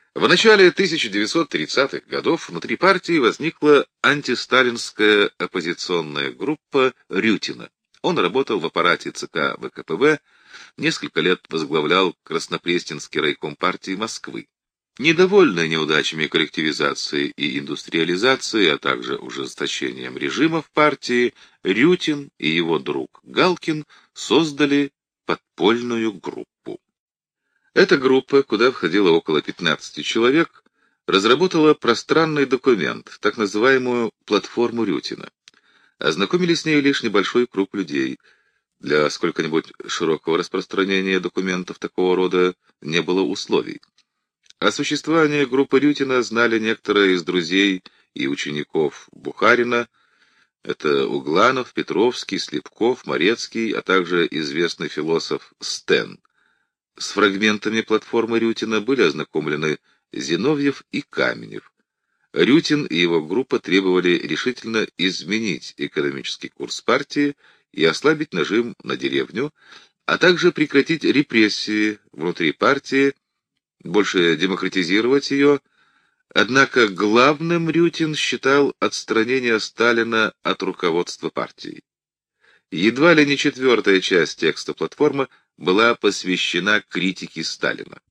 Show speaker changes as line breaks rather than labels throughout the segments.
В начале 1930-х годов внутри партии возникла антисталинская оппозиционная группа Рютина. Он работал в аппарате ЦК ВКПБ, несколько лет возглавлял Краснопресненский райком партии Москвы. Недовольный неудачами коллективизации и индустриализации, а также ужесточением режима в партии, Рютин и его друг Галкин создали подпольную группу. Эта группа, куда входило около 15 человек, разработала пространный документ, так называемую платформу Рютина. Ознакомились с ней лишь небольшой круг людей. Для сколько-нибудь широкого распространения документов такого рода не было условий. О существовании группы Рютина знали некоторые из друзей и учеников Бухарина, это Угланов, Петровский, Слепков, Морецкий, а также известный философ Стен. С фрагментами платформы Рютина были ознакомлены Зиновьев и Каменев. Рютин и его группа требовали решительно изменить экономический курс партии и ослабить нажим на деревню, а также прекратить репрессии внутри партии, больше демократизировать ее. Однако главным Рютин считал отстранение Сталина от руководства партией. Едва ли не четвертая часть текста платформы была посвящена критике Сталина.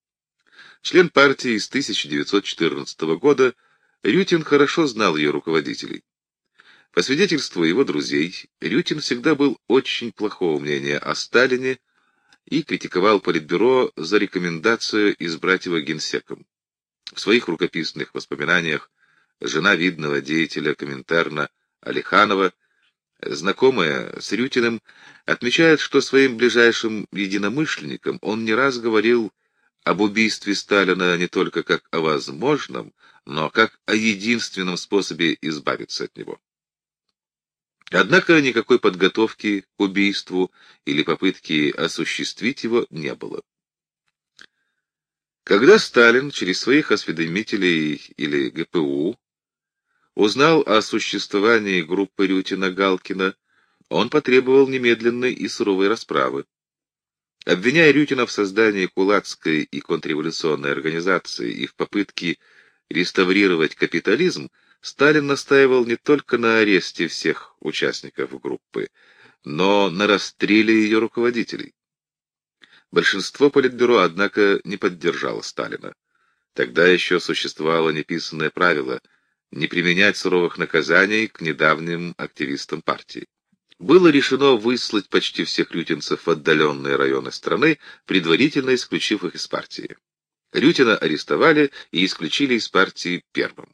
Член партии с 1914 года, Рютин хорошо знал ее руководителей. По свидетельству его друзей, Рютин всегда был очень плохого мнения о Сталине и критиковал Политбюро за рекомендацию избрать его генсеком. В своих рукописных воспоминаниях жена видного деятеля Коминтерна Алиханова, знакомая с Рютиным, отмечает, что своим ближайшим единомышленникам он не раз говорил об убийстве Сталина не только как о возможном, но как о единственном способе избавиться от него. Однако никакой подготовки к убийству или попытки осуществить его не было. Когда Сталин через своих осведомителей или ГПУ узнал о существовании группы Рютина-Галкина, он потребовал немедленной и суровой расправы. Обвиняя Рютина в создании кулацкой и контрреволюционной организации и в попытке реставрировать капитализм, Сталин настаивал не только на аресте всех участников группы, но на расстреле ее руководителей. Большинство Политбюро, однако, не поддержало Сталина. Тогда еще существовало неписанное правило не применять суровых наказаний к недавним активистам партии. Было решено выслать почти всех рютинцев в отдаленные районы страны, предварительно исключив их из партии. Рютина арестовали и исключили из партии первым.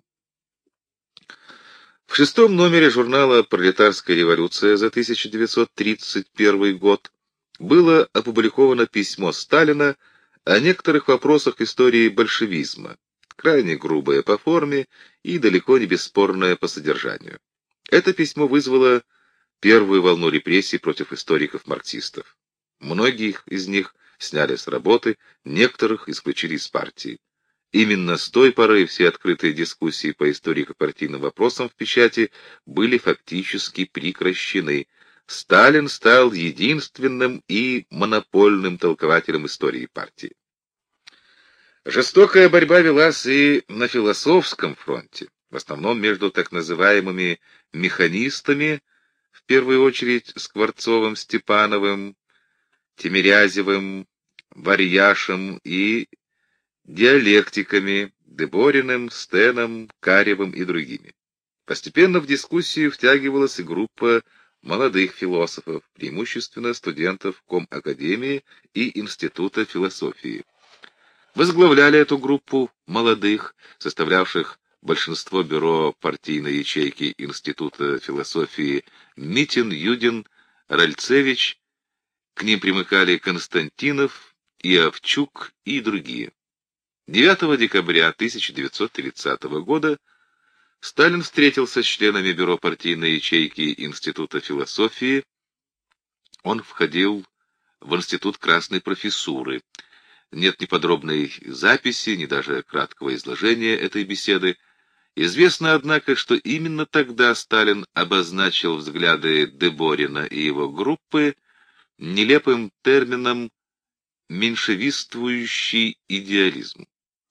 В 6-м номере журнала «Пролетарская революция» за 1931 год было опубликовано письмо Сталина о некоторых вопросах истории большевизма, крайне грубое по форме и далеко не бесспорное по содержанию. Это письмо вызвало первую волну репрессий против историков-марксистов. Многих из них сняли с работы, некоторых исключили из партии. Именно с той поры все открытые дискуссии по историко-партийным вопросам в печати были фактически прекращены. Сталин стал единственным и монопольным толкователем истории партии. Жестокая борьба велась и на философском фронте, в основном между так называемыми механистами, в первую очередь Скворцовым, Степановым, Тимирязевым, Варьяшем и диалектиками Дебориным, Стеном, Каревым и другими. Постепенно в дискуссию втягивалась и группа молодых философов, преимущественно студентов Комакадемии и Института философии. Возглавляли эту группу молодых, составлявших большинство бюро партийной ячейки Института философии, Митин, Юдин, Ральцевич, к ним примыкали Константинов, Иовчук и другие. 9 декабря 1930 года Сталин встретился с членами бюро партийной ячейки Института философии. Он входил в Институт Красной профессуры. Нет ни подробной записи, ни даже краткого изложения этой беседы. Известно, однако, что именно тогда Сталин обозначил взгляды Деборина и его группы нелепым термином «меньшевистствующий идеализм».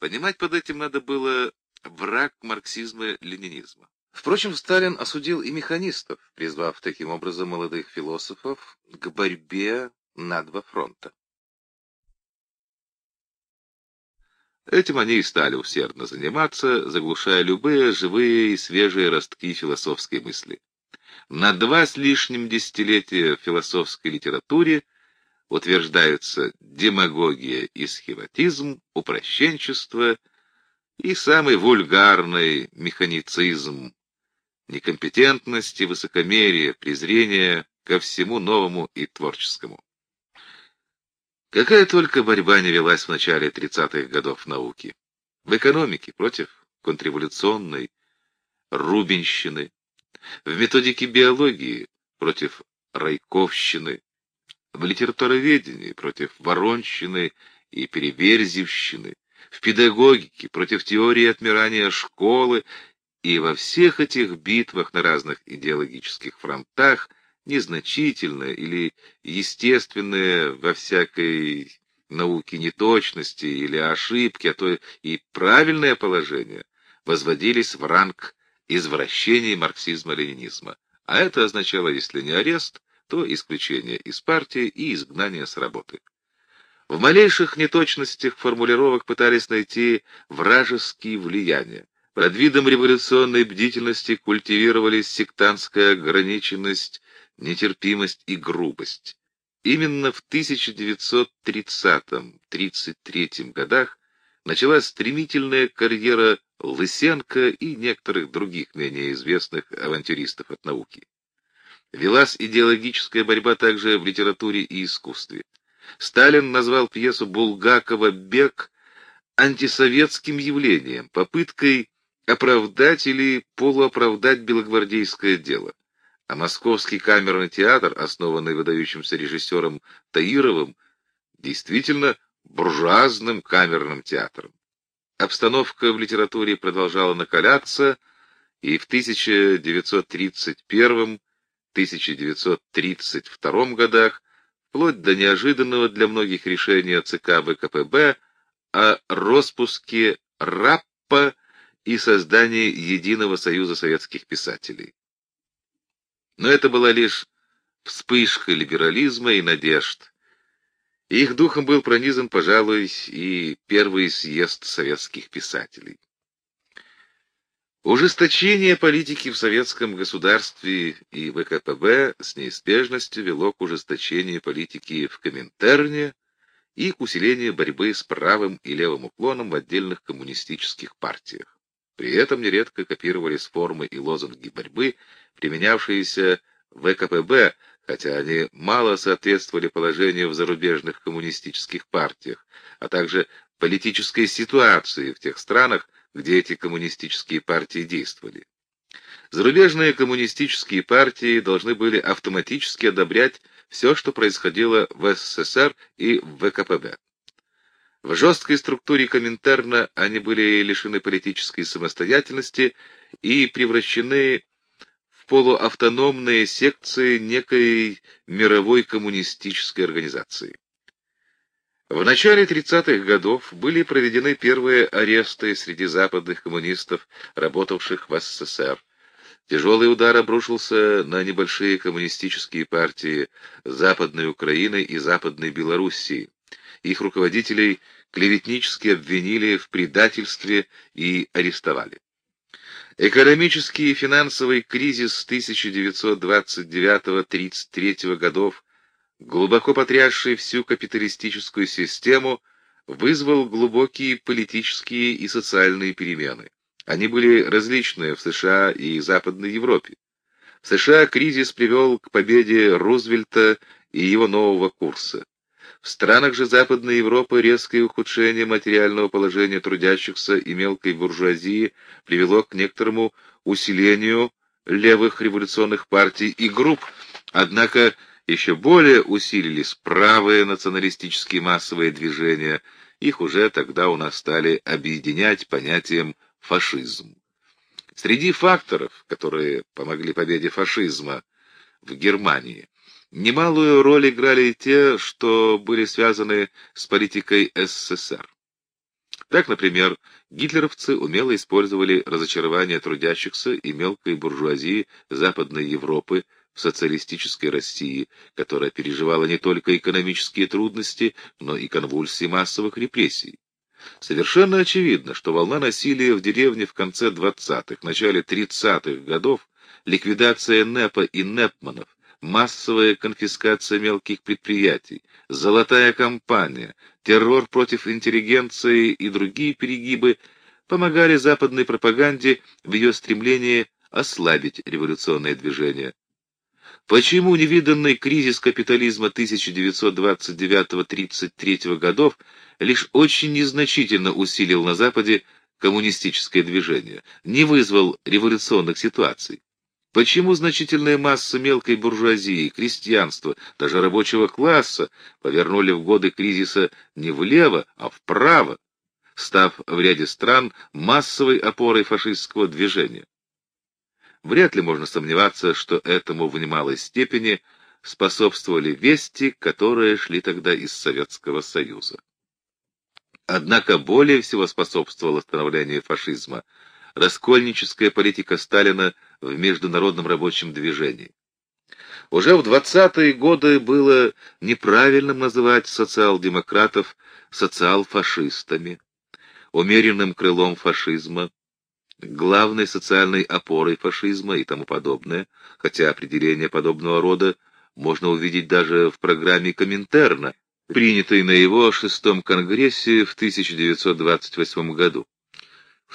Понимать под этим надо было враг марксизма-ленинизма. Впрочем, Сталин осудил и механистов, призвав таким образом молодых философов к борьбе на два фронта. Этим они и стали усердно заниматься, заглушая любые живые и свежие ростки философской мысли. На 2 с лишним десятилетия в философской литературе утверждаются демагогия и схематизм, упрощенчество и самый вульгарный механицизм, некомпетентность и высокомерие, презрение ко всему новому и творческому. Какая только борьба не велась в начале 30-х годов науки. В экономике против контрреволюционной рубинщины, в методике биологии против райковщины, в литературоведении против воронщины и переверзевщины, в педагогике против теории отмирания школы, и во всех этих битвах на разных идеологических фронтах незначительное или естественное во всякой науке неточности или ошибки, а то и правильное положение возводились в ранг извращений марксизма-ленинизма. А это означало, если не арест, то исключение из партии и изгнание с работы. В малейших неточностях формулировок пытались найти вражеские влияния. Под видом революционной бдительности культивировались сектантская ограниченность, нетерпимость и грубость. Именно в 1930-33 годах началась стремительная карьера Лысенко и некоторых других менее известных авантюристов от науки. Велась идеологическая борьба также в литературе и искусстве. Сталин назвал пьесу Булгакова «Бег» антисоветским явлением, попыткой оправдать или полуоправдать белогвардейское дело. А Московский камерный театр, основанный выдающимся режиссером Таировым, действительно буржуазным камерным театром. Обстановка в литературе продолжала накаляться, и в 1931-1932 годах, вплоть до неожиданного для многих решения ЦК ВКПБ о распуске РАППа и создании Единого союза советских писателей. Но это была лишь вспышка либерализма и надежд. И их духом был пронизан, пожалуй, и первый съезд советских писателей. Ужесточение политики в советском государстве и ВКПБ с неизбежностью вело к ужесточению политики в Коминтерне и к усилению борьбы с правым и левым уклоном в отдельных коммунистических партиях. При этом нередко копировались формы и лозунги борьбы, применявшиеся в ВКПБ, хотя они мало соответствовали положению в зарубежных коммунистических партиях, а также политической ситуации в тех странах, где эти коммунистические партии действовали. Зарубежные коммунистические партии должны были автоматически одобрять все, что происходило в СССР и в ВКПБ. В жесткой структуре Коминтерна они были лишены политической самостоятельности и превращены в полуавтономные секции некой мировой коммунистической организации. В начале 30-х годов были проведены первые аресты среди западных коммунистов, работавших в СССР. Тяжелый удар обрушился на небольшие коммунистические партии Западной Украины и Западной Белоруссии. Их руководителей клеветнически обвинили в предательстве и арестовали. Экономический и финансовый кризис 1929-33 годов, глубоко потрясший всю капиталистическую систему, вызвал глубокие политические и социальные перемены. Они были различные в США и Западной Европе. В США кризис привел к победе Рузвельта и его нового курса. В странах же Западной Европы резкое ухудшение материального положения трудящихся и мелкой буржуазии привело к некоторому усилению левых революционных партий и групп, однако еще более усилились правые националистические массовые движения, их уже тогда у нас стали объединять понятием фашизм. Среди факторов, которые помогли победе фашизма в Германии, немалую роль играли и те, что были связаны с политикой СССР. Так, например, гитлеровцы умело использовали разочарование трудящихся и мелкой буржуазии Западной Европы в социалистической России, которая переживала не только экономические трудности, но и конвульсии массовых репрессий. Совершенно очевидно, что волна насилия в деревне в конце 20-х, начале 30-х годов, ликвидация НЭПа и НЭПманов, массовая конфискация мелких предприятий, золотая кампания, террор против интеллигенции и другие перегибы помогали западной пропаганде в ее стремлении ослабить революционное движение. Почему невиданный кризис капитализма 1929-33 годов лишь очень незначительно усилил на Западе коммунистическое движение, не вызвал революционных ситуаций? Почему значительная масса мелкой буржуазии, крестьянства, даже рабочего класса повернули в годы кризиса не влево, а вправо, став в ряде стран массовой опорой фашистского движения? Вряд ли можно сомневаться, что этому в немалой степени способствовали вести, которые шли тогда из Советского Союза. Однако более всего способствовало становлению фашизма раскольническая политика Сталина в международном рабочем движении. Уже в 20-е годы было неправильным называть социал-демократов социал-фашистами, умеренным крылом фашизма, главной социальной опорой фашизма и тому подобное, хотя определение подобного рода можно увидеть даже в программе Коминтерна, принятой на его шестом конгрессе в 1928 году. В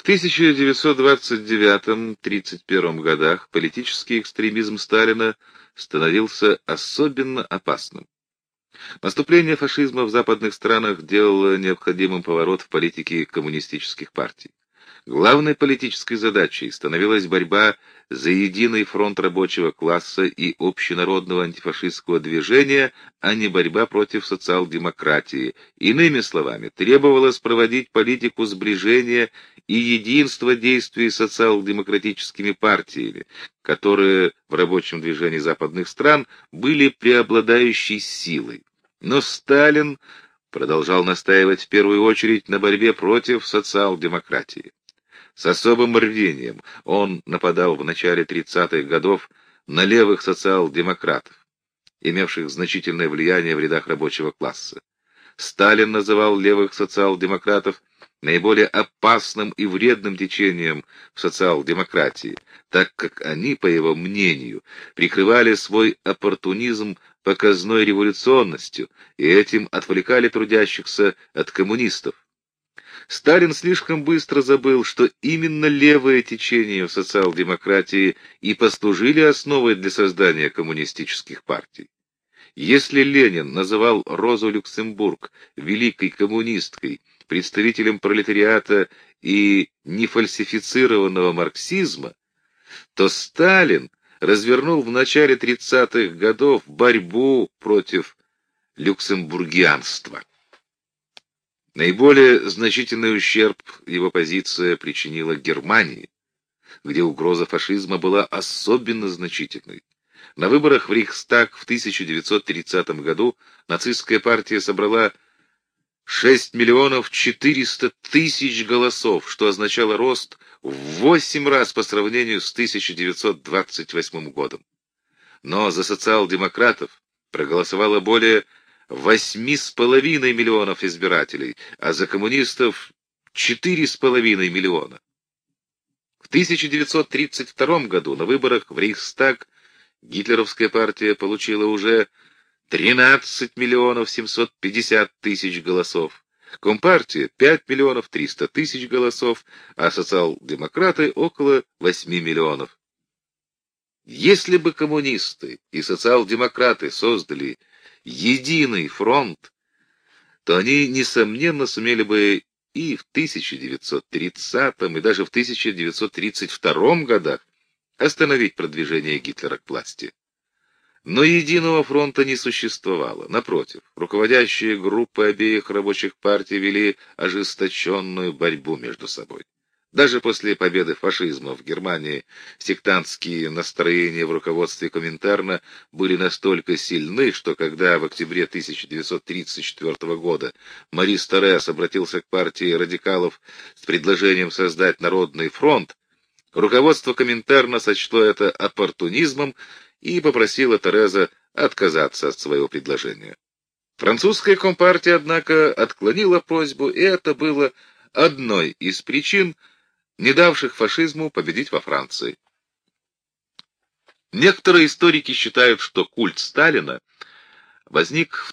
1929-31 годах политический экстремизм Сталина становился особенно опасным. Наступление фашизма в западных странах делало необходимым поворот в политике коммунистических партий. Главной политической задачей становилась борьба за единый фронт рабочего класса и общенародного антифашистского движения, а не борьба против социал-демократии. Иными словами, требовалось проводить политику сближения и единства действий социал-демократическими партиями, которые в рабочем движении западных стран были преобладающей силой. Но Сталин продолжал настаивать в первую очередь на борьбе против социал-демократии. С особым рвением он нападал в начале 30-х годов на левых социал-демократов, имевших значительное влияние в рядах рабочего класса. Сталин называл левых социал-демократов наиболее опасным и вредным течением в социал-демократии, так как они, по его мнению, прикрывали свой оппортунизм показной революционностью и этим отвлекали трудящихся от коммунистов. Сталин слишком быстро забыл, что именно левые течения в социал-демократии и послужили основой для создания коммунистических партий. Если Ленин называл Розу Люксембург великой коммунисткой, представителем пролетариата и нефальсифицированного марксизма, то Сталин развернул в начале 30-х годов борьбу против люксембургианства. Наиболее значительный ущерб его позиция причинила Германии, где угроза фашизма была особенно значительной. На выборах в Рейхстаг в 1930 году нацистская партия собрала 6 400 000 голосов, что означало рост в 8 раз по сравнению с 1928 годом. Но за социал-демократов проголосовало более 8,5 миллионов избирателей, а за коммунистов 4,5 миллиона. В 1932 году на выборах в Рейхстаг гитлеровская партия получила уже 13 750 000 голосов, Компартия 5 300 000 голосов, а социал-демократы около 8 миллионов. Если бы коммунисты и социал-демократы создали единый фронт, то они, несомненно, сумели бы и в 1930 и даже в 1932 годах остановить продвижение Гитлера к власти. Но единого фронта не существовало. Напротив, руководящие группы обеих рабочих партий вели ожесточенную борьбу между собой. Даже после победы фашизма в Германии сектантские настроения в руководстве Коминтерна были настолько сильны, что когда в октябре 1934 года Морис Торрес обратился к партии радикалов с предложением создать Народный фронт, руководство Коминтерна сочло это оппортунизмом и попросило Торреса отказаться от своего предложения. Французская компартия, однако, отклонила просьбу, и это было одной из причин, не давших фашизму победить во Франции. Некоторые историки считают, что культ Сталина возник в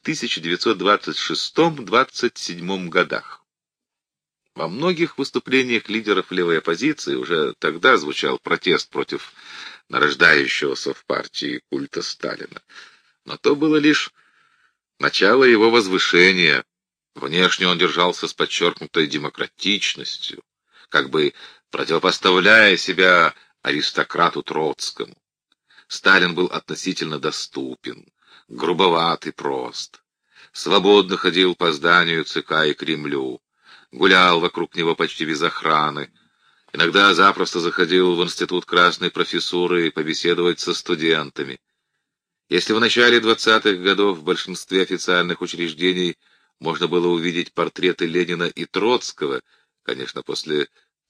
1926-27 годах. Во многих выступлениях лидеров левой оппозиции уже тогда звучал протест против нарождающегося в партии культа Сталина. Но то было лишь начало его возвышения. Внешне он держался с подчеркнутой демократичностью, как бы противопоставляя себя аристократу Троцкому. Сталин был относительно доступен, грубоват и прост, свободно ходил по зданию ЦК и Кремлю, гулял вокруг него почти без охраны, иногда запросто заходил в институт Красной профессуры побеседовать со студентами. Если в начале 20-х годов в большинстве официальных учреждений можно было увидеть портреты Ленина и Троцкого, конечно, после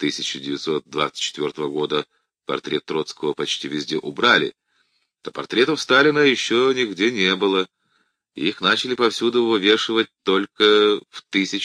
1924 года портрет Троцкого почти везде убрали, то портретов Сталина еще нигде не было. Их начали повсюду вывешивать только в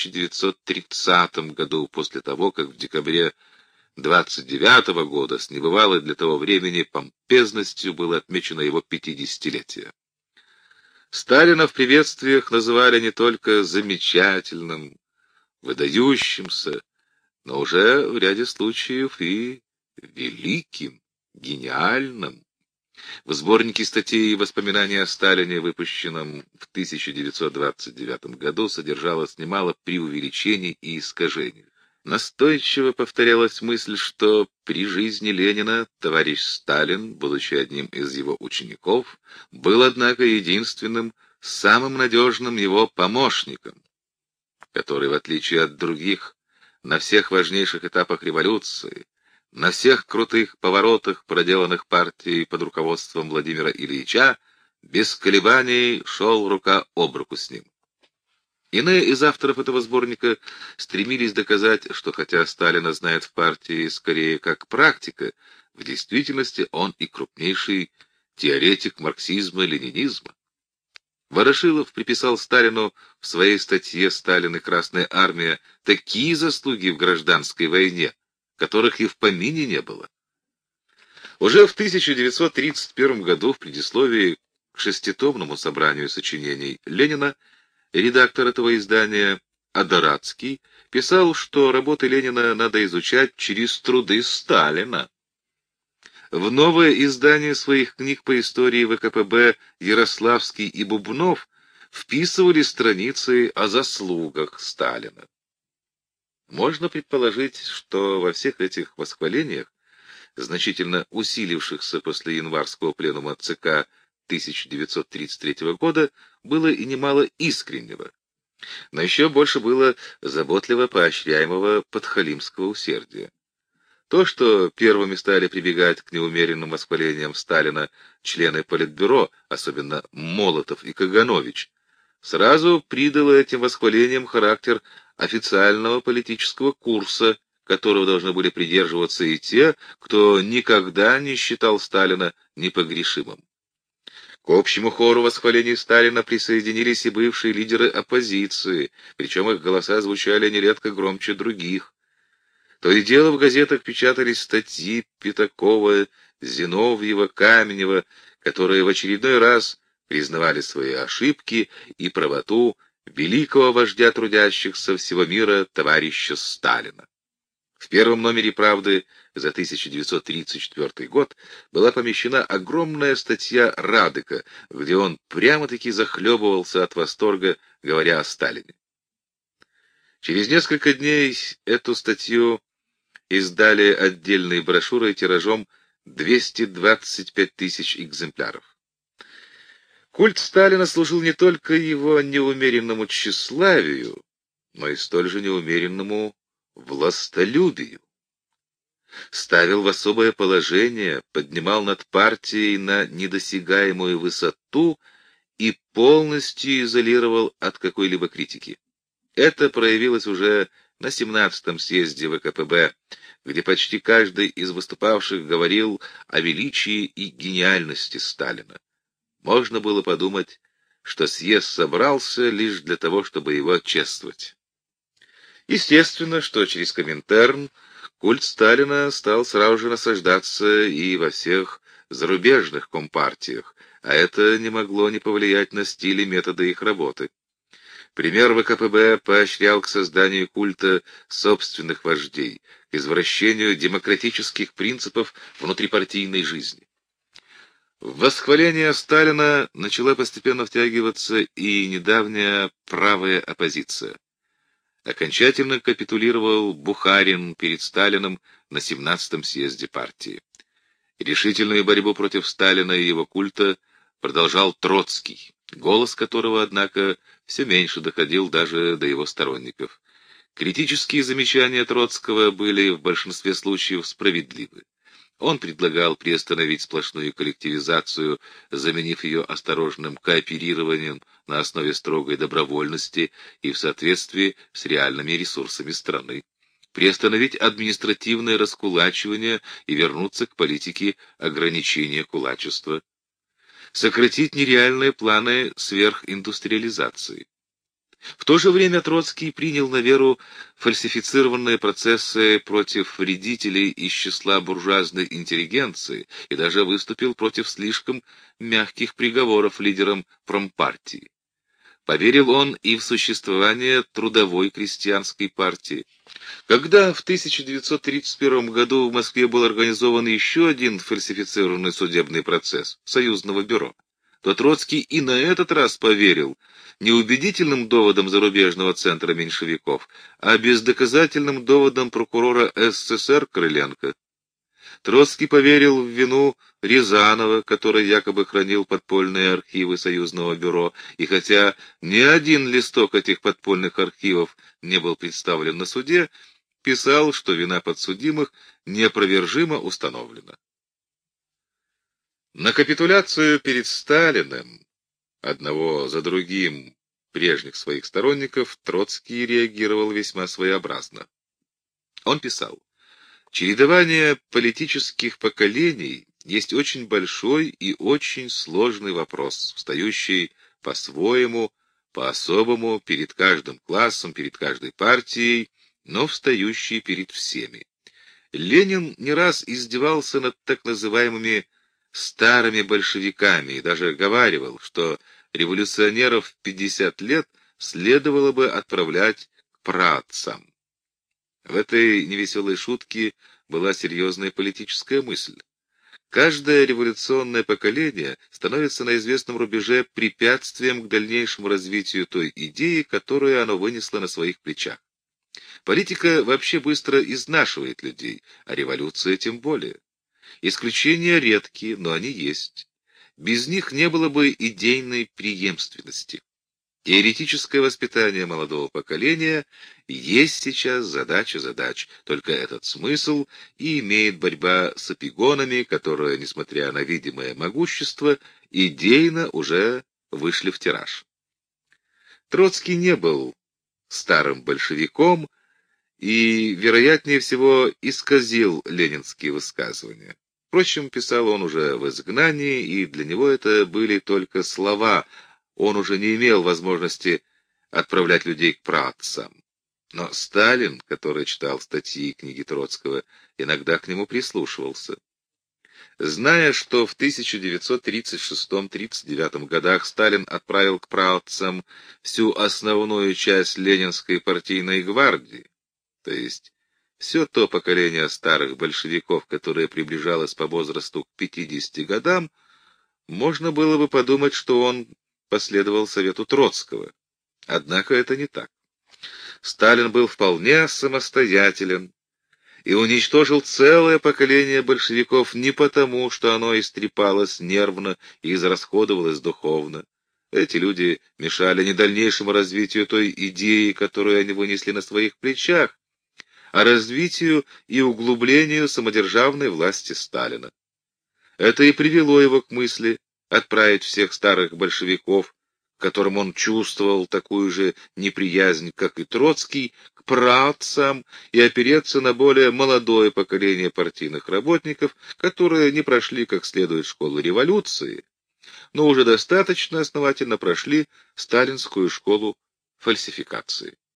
1930 году, после того, как в декабре 1929 года с небывалой для того времени помпезностью было отмечено его 50-летие. Сталина в приветствиях называли не только замечательным, выдающимся, но уже в ряде случаев и великим, гениальным. В сборнике статей и воспоминаний о Сталине, выпущенном в 1929 году, содержалось немало преувеличений и искажений. Настойчиво повторялась мысль, что при жизни Ленина товарищ Сталин, будучи одним из его учеников, был, однако, единственным, самым надежным его помощником, который, в отличие от других, на всех важнейших этапах революции, на всех крутых поворотах, проделанных партией под руководством Владимира Ильича, без колебаний шел рука об руку с ним. Иные из авторов этого сборника стремились доказать, что хотя Сталина знают в партии скорее как практика, в действительности он и крупнейший теоретик марксизма-ленинизма. Ворошилов приписал Сталину в своей статье «Сталин и Красная армия» такие заслуги в гражданской войне, которых и в помине не было. Уже в 1931 году в предисловии к шеститомному собранию сочинений Ленина редактор этого издания Адорадский писал, что работы Ленина надо изучать через труды Сталина. В новое издание своих книг по истории ВКПБ Ярославский и Бубнов вписывали страницы о заслугах Сталина. Можно предположить, что во всех этих восхвалениях, значительно усилившихся после январского пленума ЦК 1933 года, было и немало искреннего, но еще больше было заботливо поощряемого подхалимского усердия. То, что первыми стали прибегать к неумеренным восхвалениям Сталина члены Политбюро, особенно Молотов и Каганович, сразу придало этим восхвалениям характер официального политического курса, которого должны были придерживаться и те, кто никогда не считал Сталина непогрешимым. К общему хору восхвалений Сталина присоединились и бывшие лидеры оппозиции, причем их голоса звучали нередко громче других. То и дело в газетах печатались статьи Пятакова, Зиновьева, Каменева, которые в очередной раз признавали свои ошибки и правоту великого вождя трудящихся всего мира товарища Сталина. В первом номере «Правды» за 1934 год была помещена огромная статья Радека, где он прямо-таки захлебывался от восторга, говоря о Сталине. Через несколько дней эту статью издали отдельные брошюры тиражом 225 тысяч экземпляров. Культ Сталина служил не только его неумеренному тщеславию, но и столь же неумеренному властолюбию. ставил в особое положение, поднимал над партией на недосягаемую высоту и полностью изолировал от какой-либо критики. Это проявилось уже на 17-м съезде ВКПБ, где почти каждый из выступавших говорил о величии и гениальности Сталина. Можно было подумать, что съезд собрался лишь для того, чтобы его чествовать. Естественно, что через Коминтерн культ Сталина стал сразу же насаждаться и во всех зарубежных компартиях, а это не могло не повлиять на стиль и методы их работы. Пример ВКПБ поощрял к созданию культа собственных вождей, к извращению демократических принципов внутрипартийной жизни. В восхваление Сталина начала постепенно втягиваться и недавняя правая оппозиция. Окончательно капитулировал Бухарин перед Сталиным на 17-м съезде партии. Решительную борьбу против Сталина и его культа продолжал Троцкий, голос которого, однако, все меньше доходил даже до его сторонников. Критические замечания Троцкого были в большинстве случаев справедливы. Он предлагал приостановить сплошную коллективизацию, заменив ее осторожным кооперированием на основе строгой добровольности и в соответствии с реальными ресурсами страны, приостановить административное раскулачивание и вернуться к политике ограничения кулачества, сократить нереальные планы сверхиндустриализации. В то же время Троцкий принял на веру фальсифицированные процессы против вредителей из числа буржуазной интеллигенции и даже выступил против слишком мягких приговоров лидерам промпартии. Поверил он и в существование трудовой крестьянской партии. Когда в 1931 году в Москве был организован еще один фальсифицированный судебный процесс Союзного бюро, то Троцкий и на этот раз поверил не убедительным доводам зарубежного центра меньшевиков, а бездоказательным доводам прокурора СССР Крыленко. Троцкий поверил в вину Рязанова, который якобы хранил подпольные архивы Союзного бюро, и хотя ни один листок этих подпольных архивов не был представлен на суде, писал, что вина подсудимых неопровержимо установлена. На капитуляцию перед Сталиным одного за другим прежних своих сторонников Троцкий реагировал весьма своеобразно. Он писал: «Чередование политических поколений есть очень большой и очень сложный вопрос, встающий по-своему, по-особому перед каждым классом, перед каждой партией, но встающий перед всеми. Ленин не раз издевался над так называемыми старыми большевиками и даже говаривал, что революционеров в 50 лет следовало бы отправлять к праотцам». В этой невеселой шутке была серьезная политическая мысль. Каждое революционное поколение становится на известном рубеже препятствием к дальнейшему развитию той идеи, которую оно вынесло на своих плечах. Политика вообще быстро изнашивает людей, а революция тем более. Исключения редкие, но они есть. Без них не было бы идейной преемственности. Теоретическое воспитание молодого поколения есть сейчас задача задач, только этот смысл и имеет борьба с эпигонами, которые, несмотря на видимое могущество, идейно уже вышли в тираж. Троцкий не был старым большевиком и, вероятнее всего, исказил ленинские высказывания. Впрочем, писал он уже в изгнании, и для него это были только слова. Он уже не имел возможности отправлять людей к праотцам. Но Сталин, который читал статьи и книги Троцкого, иногда к нему прислушивался. Зная, что в 1936-39 годах Сталин отправил к праотцам всю основную часть ленинской партийной гвардии, то есть все то поколение старых большевиков, которое приближалось по возрасту к 50 годам, можно было бы подумать, что он последовал совету Троцкого. Однако это не так. Сталин был вполне самостоятелен и уничтожил целое поколение большевиков не потому, что оно истрепалось нервно и израсходовалось духовно. Эти люди мешали не дальнейшему развитию той идеи, которую они вынесли на своих плечах, а развитию и углублению самодержавной власти Сталина. Это и привело его к мысли отправить всех старых большевиков, к которым он чувствовал такую же неприязнь, как и Троцкий, к праотцам и опереться на более молодое поколение партийных работников, которые не прошли как следует школу революции, но уже достаточно основательно прошли сталинскую школу фальсификации.